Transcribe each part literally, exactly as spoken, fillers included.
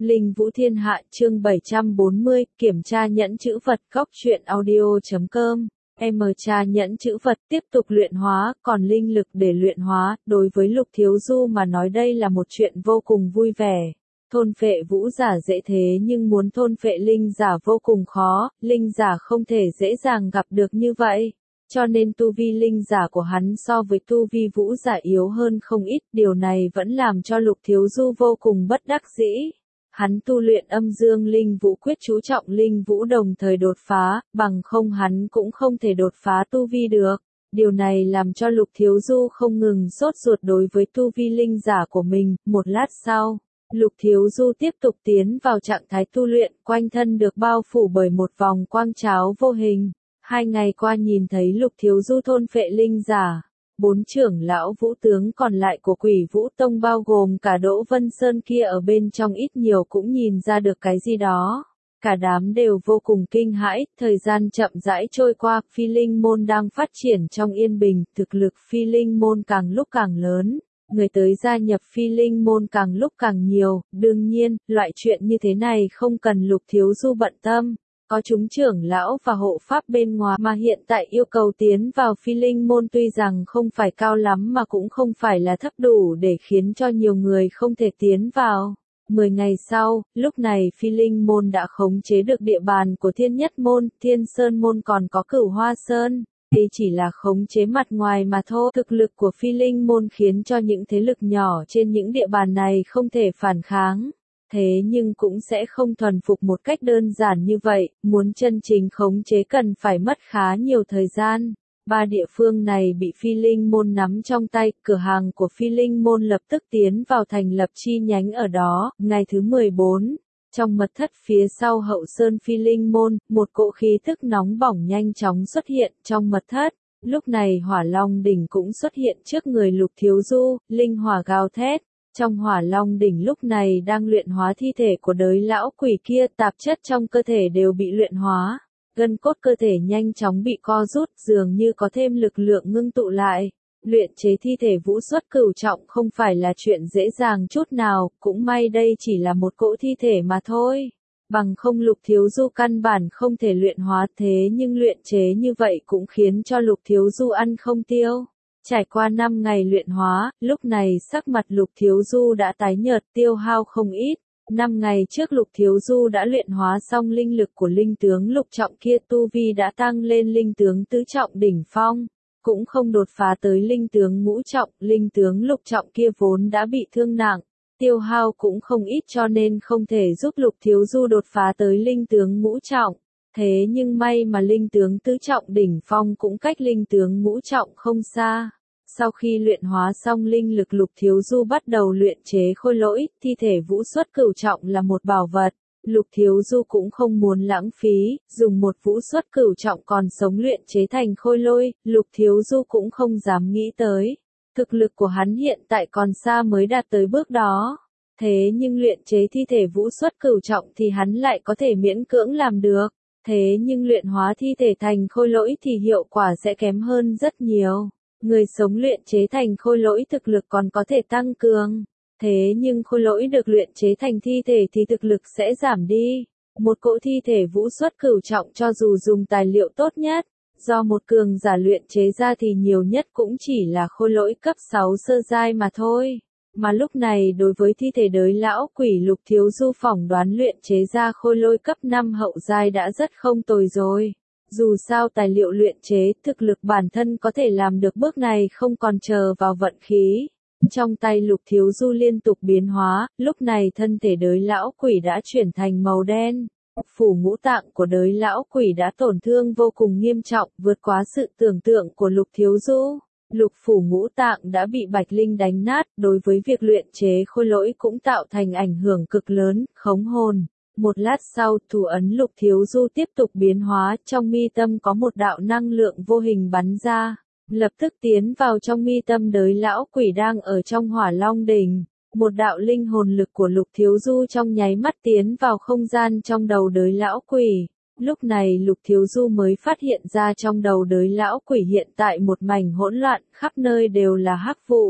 Linh Vũ Thiên Hạ chương bảy trăm bốn mươi, kiểm tra nhẫn chữ vật. Góc truyện audio chấm com. Em tra nhẫn chữ vật tiếp tục luyện hóa, còn linh lực để luyện hóa, đối với Lục Thiếu Du mà nói đây là một chuyện vô cùng vui vẻ. Thôn phệ vũ giả dễ thế nhưng muốn thôn phệ linh giả vô cùng khó, linh giả không thể dễ dàng gặp được như vậy. Cho nên tu vi linh giả của hắn so với tu vi vũ giả yếu hơn không ít, điều này vẫn làm cho Lục Thiếu Du vô cùng bất đắc dĩ. Hắn tu luyện âm dương linh vũ quyết chú trọng linh vũ đồng thời đột phá, bằng không hắn cũng không thể đột phá tu vi được. Điều này làm cho Lục Thiếu Du không ngừng sốt ruột đối với tu vi linh giả của mình. Một lát sau, Lục Thiếu Du tiếp tục tiến vào trạng thái tu luyện, quanh thân được bao phủ bởi một vòng quang cháo vô hình. Hai ngày qua nhìn thấy Lục Thiếu Du thôn phệ linh giả, bốn trưởng lão vũ tướng còn lại của Quỷ Vũ Tông bao gồm cả Đỗ Vân Sơn kia ở bên trong ít nhiều cũng nhìn ra được cái gì đó. Cả đám đều vô cùng kinh hãi, thời gian chậm rãi trôi qua, phi linh môn đang phát triển trong yên bình, thực lực phi linh môn càng lúc càng lớn. Người tới gia nhập phi linh môn càng lúc càng nhiều, đương nhiên, loại chuyện như thế này không cần Lục Thiếu Du bận tâm. Có chúng trưởng lão và hộ pháp bên ngoài mà hiện tại yêu cầu tiến vào phi linh môn tuy rằng không phải cao lắm mà cũng không phải là thấp đủ để khiến cho nhiều người không thể tiến vào. Mười ngày sau, lúc này phi linh môn đã khống chế được địa bàn của thiên nhất môn, thiên sơn môn còn có cửu hoa sơn. Đây chỉ là khống chế mặt ngoài mà thôi. Thực lực của phi linh môn khiến cho những thế lực nhỏ trên những địa bàn này không thể phản kháng. Thế nhưng cũng sẽ không thuần phục một cách đơn giản như vậy, muốn chân chính khống chế cần phải mất khá nhiều thời gian. Ba địa phương này bị phi linh môn nắm trong tay, cửa hàng của phi linh môn lập tức tiến vào thành lập chi nhánh ở đó. Ngày thứ mười bốn, trong mật thất phía sau hậu sơn phi linh môn, một cỗ khí thức nóng bỏng nhanh chóng xuất hiện trong mật thất. Lúc này Hỏa Long đỉnh cũng xuất hiện trước người Lục Thiếu Du, linh hỏa gào thét. Trong Hỏa Long đỉnh lúc này đang luyện hóa thi thể của đới lão quỷ kia, tạp chất trong cơ thể đều bị luyện hóa. Gân cốt cơ thể nhanh chóng bị co rút, dường như có thêm lực lượng ngưng tụ lại. Luyện chế thi thể vũ xuất cửu trọng không phải là chuyện dễ dàng chút nào, cũng may đây chỉ là một cỗ thi thể mà thôi. Bằng không Lục Thiếu Du căn bản không thể luyện hóa, thế nhưng luyện chế như vậy cũng khiến cho Lục Thiếu Du ăn không tiêu. Trải qua năm ngày luyện hóa, lúc này sắc mặt Lục Thiếu Du đã tái nhợt, tiêu hao không ít. Năm ngày trước Lục Thiếu Du đã luyện hóa xong linh lực của linh tướng lục trọng kia, tu vi đã tăng lên linh tướng tứ trọng đỉnh phong, cũng không đột phá tới linh tướng ngũ trọng, linh tướng lục trọng kia vốn đã bị thương nặng, tiêu hao cũng không ít cho nên không thể giúp Lục Thiếu Du đột phá tới linh tướng ngũ trọng. Thế nhưng may mà linh tướng tứ trọng đỉnh phong cũng cách linh tướng ngũ trọng không xa. Sau khi luyện hóa xong linh lực Lục Thiếu Du bắt đầu luyện chế khôi lỗi, thi thể vũ xuất cửu trọng là một bảo vật. Lục Thiếu Du cũng không muốn lãng phí, dùng một vũ xuất cửu trọng còn sống luyện chế thành khôi lỗi, Lục Thiếu Du cũng không dám nghĩ tới. Thực lực của hắn hiện tại còn xa mới đạt tới bước đó. Thế nhưng luyện chế thi thể vũ xuất cửu trọng thì hắn lại có thể miễn cưỡng làm được. Thế nhưng luyện hóa thi thể thành khôi lỗi thì hiệu quả sẽ kém hơn rất nhiều. Người sống luyện chế thành khôi lỗi thực lực còn có thể tăng cường. Thế nhưng khôi lỗi được luyện chế thành thi thể thì thực lực sẽ giảm đi. Một cỗ thi thể vũ xuất cửu trọng cho dù dùng tài liệu tốt nhất, do một cường giả luyện chế ra thì nhiều nhất cũng chỉ là khôi lỗi cấp sáu sơ giai mà thôi. Mà lúc này đối với thi thể đới lão quỷ Lục Thiếu Du phỏng đoán luyện chế ra khôi lỗi cấp năm hậu giai đã rất không tồi rồi. Dù sao tài liệu luyện chế, thực lực bản thân có thể làm được bước này không còn chờ vào vận khí. Trong tay Lục Thiếu Du liên tục biến hóa, lúc này thân thể đới lão quỷ đã chuyển thành màu đen. Phủ ngũ tạng của đới lão quỷ đã tổn thương vô cùng nghiêm trọng, vượt quá sự tưởng tượng của Lục Thiếu Du. Lục phủ ngũ tạng đã bị Bạch Linh đánh nát, đối với việc luyện chế khôi lỗi cũng tạo thành ảnh hưởng cực lớn, khống hồn. Một lát sau, thủ ấn Lục Thiếu Du tiếp tục biến hóa, trong mi tâm có một đạo năng lượng vô hình bắn ra, lập tức tiến vào trong mi tâm đới lão quỷ đang ở trong Hỏa Long đỉnh. Một đạo linh hồn lực của Lục Thiếu Du trong nháy mắt tiến vào không gian trong đầu đới lão quỷ. Lúc này Lục Thiếu Du mới phát hiện ra trong đầu đới lão quỷ hiện tại một mảnh hỗn loạn, khắp nơi đều là hắc vụ.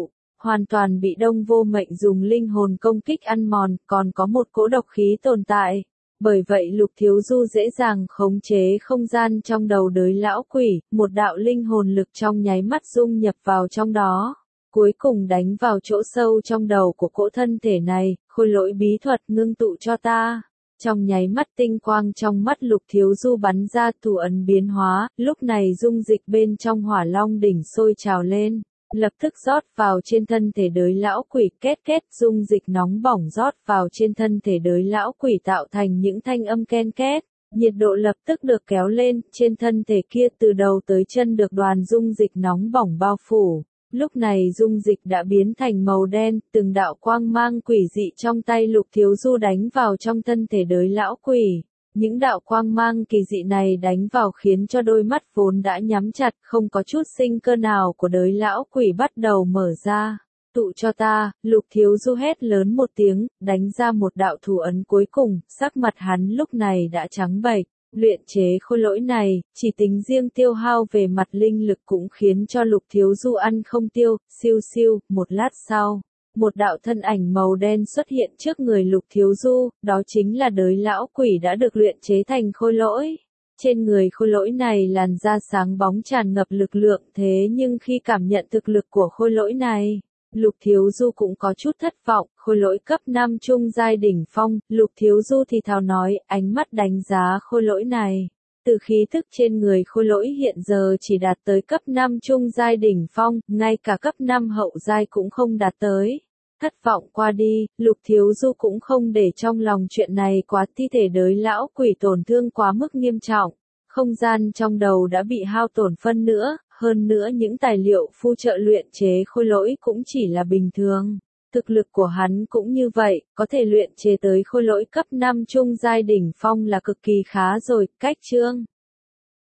hoàn toàn bị Đông Vô Mệnh dùng linh hồn công kích ăn mòn, còn có một cỗ độc khí tồn tại. Bởi vậy Lục Thiếu Du dễ dàng khống chế không gian trong đầu đới lão quỷ, một đạo linh hồn lực trong nháy mắt dung nhập vào trong đó. Cuối cùng đánh vào chỗ sâu trong đầu của cỗ thân thể này, khôi lỗi bí thuật ngưng tụ cho ta. Trong nháy mắt tinh quang trong mắt Lục Thiếu Du bắn ra thủ ấn biến hóa, lúc này dung dịch bên trong hỏa long đỉnh sôi trào lên, lập tức rót vào trên thân thể đới lão quỷ, két két dung dịch nóng bỏng rót vào trên thân thể đới lão quỷ tạo thành những thanh âm ken két. Nhiệt độ lập tức được kéo lên, trên thân thể kia từ đầu tới chân được đoàn dung dịch nóng bỏng bao phủ. Lúc này dung dịch đã biến thành màu đen, từng đạo quang mang quỷ dị trong tay Lục Thiếu Du đánh vào trong thân thể đới lão quỷ. Những đạo quang mang kỳ dị này đánh vào khiến cho đôi mắt vốn đã nhắm chặt, không có chút sinh cơ nào của đới lão quỷ bắt đầu mở ra. Tụ cho ta, Lục Thiếu Du hét lớn một tiếng, đánh ra một đạo thủ ấn cuối cùng, sắc mặt hắn lúc này đã trắng bệch. Luyện chế khôi lỗi này, chỉ tính riêng tiêu hao về mặt linh lực cũng khiến cho Lục Thiếu Du ăn không tiêu, siêu siêu, một lát sau. Một đạo thân ảnh màu đen xuất hiện trước người Lục Thiếu Du, đó chính là đới lão quỷ đã được luyện chế thành khôi lỗi. Trên người khôi lỗi này làn da sáng bóng tràn ngập lực lượng, thế nhưng khi cảm nhận thực lực của khôi lỗi này, Lục Thiếu Du cũng có chút thất vọng. Khôi lỗi cấp năm trung giai đỉnh phong, Lục Thiếu Du thì thào nói, ánh mắt đánh giá khôi lỗi này. Từ khí thức trên người khôi lỗi hiện giờ chỉ đạt tới cấp năm trung giai đỉnh phong, ngay cả cấp năm hậu giai cũng không đạt tới. Thất vọng qua đi, Lục Thiếu Du cũng không để trong lòng chuyện này quá, thi thể đới lão quỷ tổn thương quá mức nghiêm trọng. Không gian trong đầu đã bị hao tổn phân nữa, hơn nữa những tài liệu phụ trợ luyện chế khôi lỗi cũng chỉ là bình thường. Thực lực của hắn cũng như vậy, có thể luyện chế tới khôi lỗi cấp năm trung giai đỉnh phong là cực kỳ khá rồi. Cách chương